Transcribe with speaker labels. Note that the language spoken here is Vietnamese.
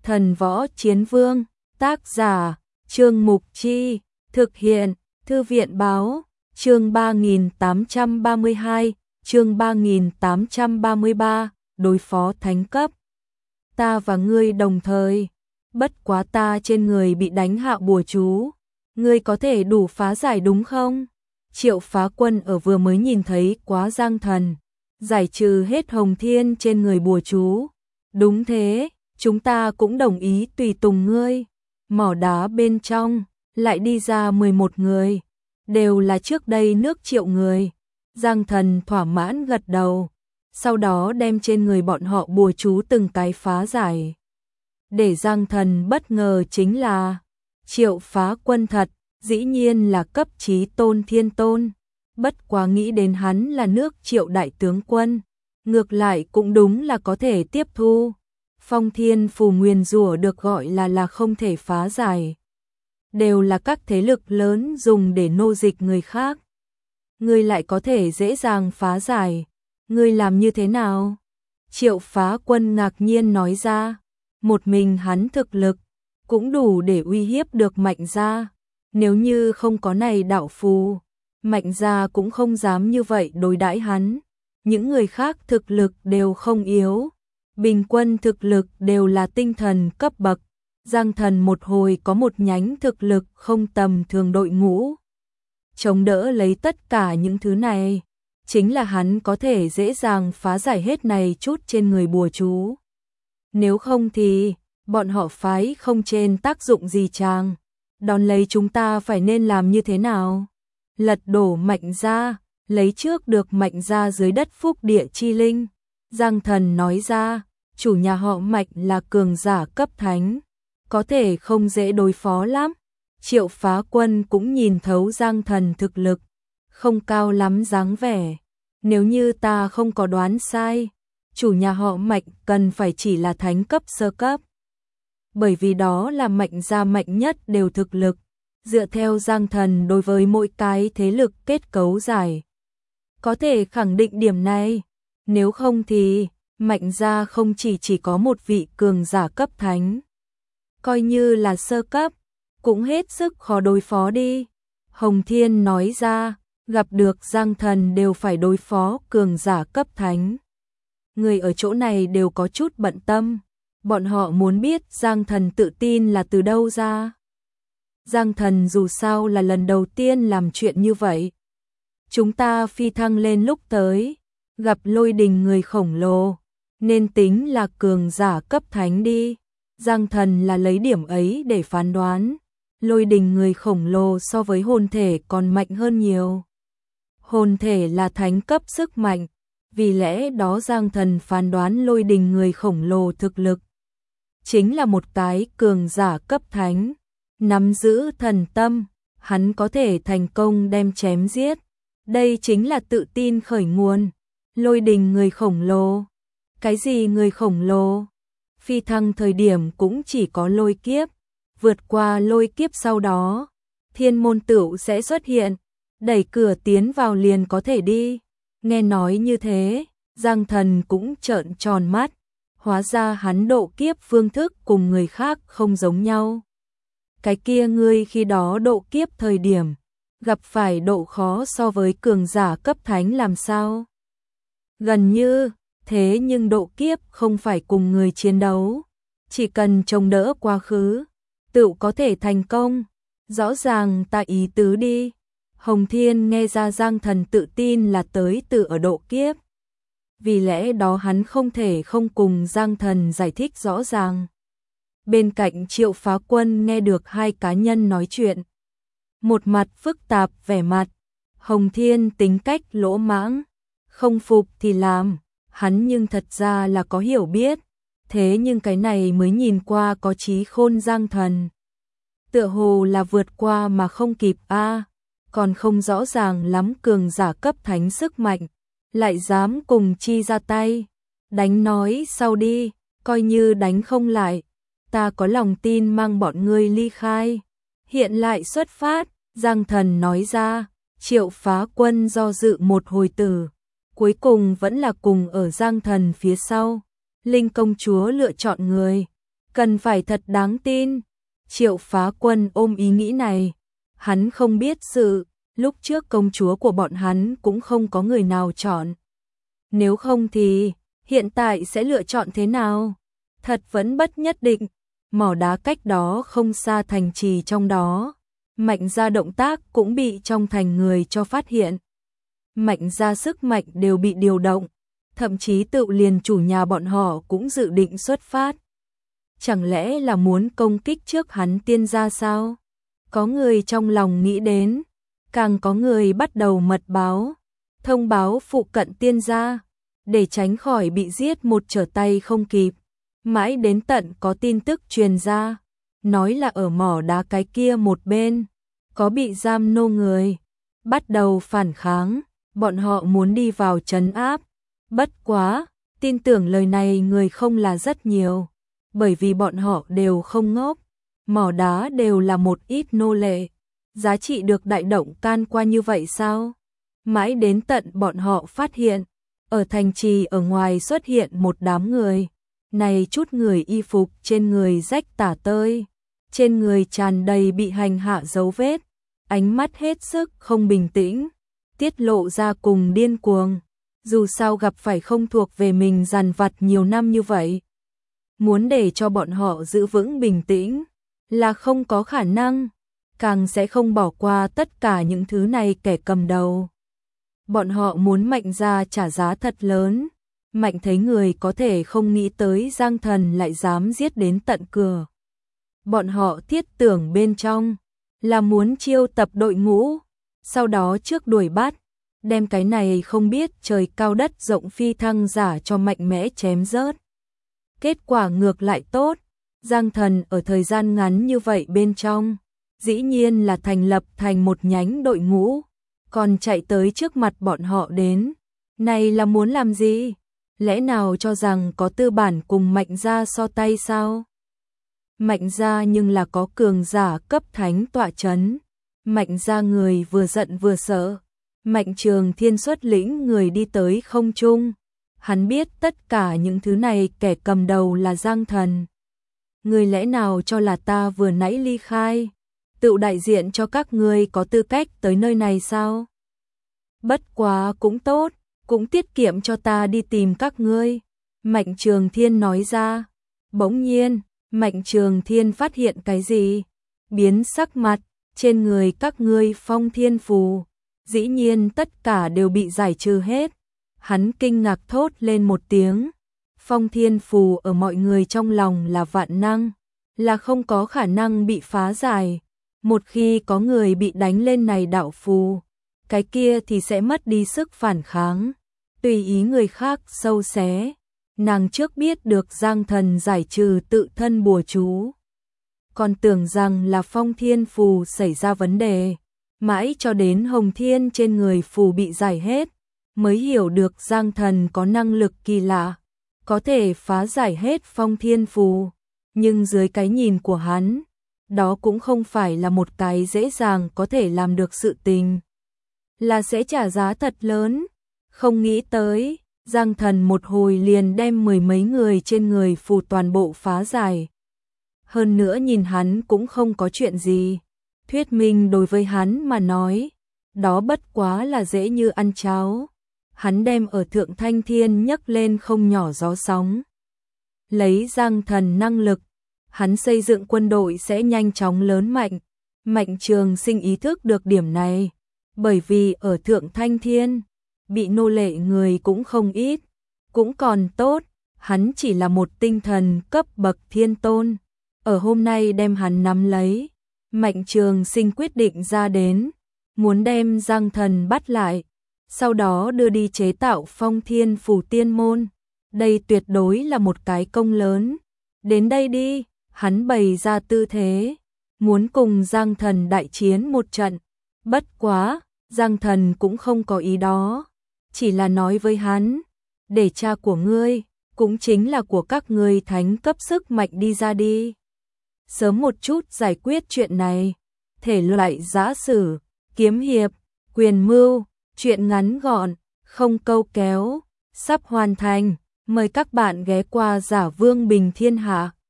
Speaker 1: Thần Võ Chiến Vương, tác giả, Trương Mục Chi, thực hiện, Thư viện Báo, chương 3832, chương 3833, đối phó thánh cấp. Ta và ngươi đồng thời, bất quá ta trên người bị đánh hạ bùa chú, ngươi có thể đủ phá giải đúng không? Triệu Phá Quân ở vừa mới nhìn thấy quá Giang Thần, giải trừ hết Hồng Thiên trên người bùa chú. Đúng thế, chúng ta cũng đồng ý tùy tùng ngươi. Mỏ đá bên trong, lại đi ra 11 người, đều là trước đây nước Triệu người. Giang Thần thỏa mãn gật đầu, sau đó đem trên người bọn họ bùa chú từng cái phá giải. Để Giang Thần bất ngờ chính là, Triệu Phá Quân thật, dĩ nhiên là cấp chí tôn thiên tôn. Bất quá nghĩ đến hắn là nước Triệu đại tướng quân, ngược lại cũng đúng là có thể tiếp thu. Phong Thiên Phù nguyền rủa được gọi là không thể phá giải. Đều là các thế lực lớn dùng để nô dịch người khác. Ngươi lại có thể dễ dàng phá giải. Ngươi làm như thế nào? Triệu Phá Quân ngạc nhiên nói ra. Một mình hắn thực lực, cũng đủ để uy hiếp được Mạnh gia. Nếu như không có này đạo phù, Mạnh gia cũng không dám như vậy đối đãi hắn. Những người khác thực lực đều không yếu. Bình quân thực lực đều là tinh thần cấp bậc. Giang Thần một hồi có một nhánh thực lực không tầm thường đội ngũ. Chống đỡ lấy tất cả những thứ này, chính là hắn có thể dễ dàng phá giải hết này chút trên người bùa chú. Nếu không thì, bọn họ phái không trên tác dụng gì chàng. Đón lấy chúng ta phải nên làm như thế nào? Lật đổ Mạnh gia, lấy trước được Mạnh gia dưới đất phúc địa chi linh. Giang Thần nói ra, chủ nhà họ Mạnh là cường giả cấp thánh, có thể không dễ đối phó lắm. Triệu Phá Quân cũng nhìn thấu Giang Thần thực lực, không cao lắm dáng vẻ. Nếu như ta không có đoán sai, chủ nhà họ Mạnh cần phải chỉ là thánh cấp sơ cấp. Bởi vì đó là Mạnh gia mạnh nhất đều thực lực, dựa theo Giang Thần đối với mỗi cái thế lực kết cấu giải. Có thể khẳng định điểm này, nếu không thì Mạnh gia không chỉ có một vị cường giả cấp thánh. Coi như là sơ cấp, cũng hết sức khó đối phó đi. Hồng Thiên nói ra, gặp được Giang Thần đều phải đối phó cường giả cấp thánh. Người ở chỗ này đều có chút bận tâm, bọn họ muốn biết Giang Thần tự tin là từ đâu ra. Giang Thần dù sao là lần đầu tiên làm chuyện như vậy. Chúng ta phi thăng lên lúc tới, gặp Lôi Đình người khổng lồ, nên tính là cường giả cấp thánh đi. Giang Thần là lấy điểm ấy để phán đoán. Lôi Đình người khổng lồ so với hồn thể còn mạnh hơn nhiều. Hồn thể là thánh cấp sức mạnh, vì lẽ đó Giang Thần phán đoán Lôi Đình người khổng lồ thực lực chính là một cái cường giả cấp thánh, nắm giữ thần tâm, hắn có thể thành công đem chém giết. Đây chính là tự tin khởi nguồn. Lôi Đình người khổng lồ. Cái gì người khổng lồ? Phi thăng thời điểm cũng chỉ có lôi kiếp, vượt qua lôi kiếp sau đó, thiên môn tửu sẽ xuất hiện, đẩy cửa tiến vào liền có thể đi. Nghe nói như thế, Giang Thần cũng trợn tròn mắt, hóa ra hắn độ kiếp phương thức cùng người khác không giống nhau. Cái kia ngươi khi đó độ kiếp thời điểm, gặp phải độ khó so với cường giả cấp thánh làm sao? Gần như, thế nhưng độ kiếp không phải cùng người chiến đấu, chỉ cần chống đỡ quá khứ, tự có thể thành công. Rõ ràng ta ý tứ đi. Hồng Thiên nghe ra Giang Thần tự tin là tới từ ở độ kiếp. Vì lẽ đó hắn không thể không cùng Giang Thần giải thích rõ ràng. Bên cạnh Triệu Phá Quân nghe được hai cá nhân nói chuyện. Một mặt phức tạp vẻ mặt, Hồng Thiên tính cách lỗ mãng, không phục thì làm, hắn nhưng thật ra là có hiểu biết, thế nhưng cái này mới nhìn qua có trí khôn Giang Thần. Tựa hồ là vượt qua mà không kịp a, còn không rõ ràng lắm cường giả cấp thánh sức mạnh, lại dám cùng chi ra tay, đánh nói sau đi, coi như đánh không lại, ta có lòng tin mang bọn ngươi ly khai. Hiện lại xuất phát, Giang Thần nói ra. Triệu Phá Quân do dự một hồi tử, cuối cùng vẫn là cùng ở Giang Thần phía sau. Linh công chúa lựa chọn người, cần phải thật đáng tin. Triệu Phá Quân ôm ý nghĩ này, hắn không biết sự, lúc trước công chúa của bọn hắn cũng không có người nào chọn. Nếu không thì, hiện tại sẽ lựa chọn thế nào? Thật vẫn bất nhất định, mỏ đá cách đó không xa thành trì trong đó. Mạnh gia động tác cũng bị trong thành người cho phát hiện. Mạnh gia sức mạnh đều bị điều động, thậm chí tự liền chủ nhà bọn họ cũng dự định xuất phát. Chẳng lẽ là muốn công kích trước hắn Tiên gia sao? Có người trong lòng nghĩ đến, càng có người bắt đầu mật báo, thông báo phụ cận Tiên gia, để tránh khỏi bị giết một trở tay không kịp. Mãi đến tận có tin tức truyền ra, nói là ở mỏ đá cái kia một bên, có bị giam nô người, bắt đầu phản kháng, bọn họ muốn đi vào trấn áp. Bất quá, tin tưởng lời này người không là rất nhiều, bởi vì bọn họ đều không ngốc, mỏ đá đều là một ít nô lệ, giá trị được đại động can qua như vậy sao? Mãi đến tận bọn họ phát hiện, ở thành trì ở ngoài xuất hiện một đám người, này chút người y phục trên người rách tả tơi, trên người tràn đầy bị hành hạ dấu vết, ánh mắt hết sức không bình tĩnh, tiết lộ ra cùng điên cuồng, dù sao gặp phải không thuộc về mình dằn vặt nhiều năm như vậy. Muốn để cho bọn họ giữ vững bình tĩnh là không có khả năng, càng sẽ không bỏ qua tất cả những thứ này kẻ cầm đầu. Bọn họ muốn Mạnh gia trả giá thật lớn. Mạnh thấy người có thể không nghĩ tới Giang Thần lại dám giết đến tận cửa. Bọn họ thiết tưởng bên trong là muốn chiêu tập đội ngũ, sau đó trước đuổi bắt, đem cái này không biết trời cao đất rộng phi thăng giả cho mạnh mẽ chém rớt. Kết quả ngược lại tốt, Giang Thần ở thời gian ngắn như vậy bên trong, dĩ nhiên là thành lập thành một nhánh đội ngũ, còn chạy tới trước mặt bọn họ đến. Này là muốn làm gì? Lẽ nào cho rằng có tư bản cùng Mạnh gia so tay sao? Mạnh gia nhưng là có cường giả cấp thánh tọa chấn. Mạnh gia người vừa giận vừa sợ. Mạnh Trường Thiên xuất lĩnh người đi tới không trung. Hắn biết tất cả những thứ này kẻ cầm đầu là Giang Thần. Người lẽ nào cho là ta vừa nãy ly khai, tự đại diện cho các ngươi có tư cách tới nơi này sao? Bất quá cũng tốt, cũng tiết kiệm cho ta đi tìm các ngươi. Mạnh Trường Thiên nói ra. Bỗng nhiên, Mạnh Trường Thiên phát hiện cái gì? Biến sắc mặt, trên người các ngươi phong thiên phù. Dĩ nhiên tất cả đều bị giải trừ hết. Hắn kinh ngạc thốt lên một tiếng. Phong thiên phù ở mọi người trong lòng là vạn năng, là không có khả năng bị phá giải. Một khi có người bị đánh lên này đạo phù, cái kia thì sẽ mất đi sức phản kháng, tùy ý người khác sâu xé. Nàng trước biết được Giang Thần giải trừ tự thân bùa chú, còn tưởng rằng là phong thiên phù xảy ra vấn đề, mãi cho đến hồng thiên trên người phù bị giải hết, mới hiểu được Giang Thần có năng lực kỳ lạ, có thể phá giải hết phong thiên phù. Nhưng dưới cái nhìn của hắn, đó cũng không phải là một cái dễ dàng có thể làm được sự tình, là sẽ trả giá thật lớn. Không nghĩ tới, Giang Thần một hồi liền đem mười mấy người trên người phù toàn bộ phá giải. Hơn nữa nhìn hắn cũng không có chuyện gì. Thuyết minh đối với hắn mà nói, đó bất quá là dễ như ăn cháo. Hắn đem ở Thượng Thanh Thiên nhấc lên không nhỏ gió sóng. Lấy Giang Thần năng lực, hắn xây dựng quân đội sẽ nhanh chóng lớn mạnh. Mạnh Trường Sinh ý thức được điểm này, bởi vì ở Thượng Thanh Thiên, bị nô lệ người cũng không ít, cũng còn tốt, hắn chỉ là một tinh thần cấp bậc thiên tôn. Ở hôm nay đem hắn nắm lấy, Mạnh Trường Sinh quyết định ra đến, muốn đem Giang Thần bắt lại, sau đó đưa đi chế tạo phong thiên phù tiên môn. Đây tuyệt đối là một cái công lớn. Đến đây đi, hắn bày ra tư thế, muốn cùng Giang Thần đại chiến một trận. Bất quá, Giang Thần cũng không có ý đó, chỉ là nói với hắn, để cha của ngươi, cũng chính là của các ngươi thánh cấp sức mạnh đi ra đi. Sớm một chút giải quyết chuyện này, thể loại giã sử, kiếm hiệp, quyền mưu, chuyện ngắn gọn, không câu kéo, sắp hoàn thành. Mời các bạn ghé qua Giả Vương Bình Thiên Hạ.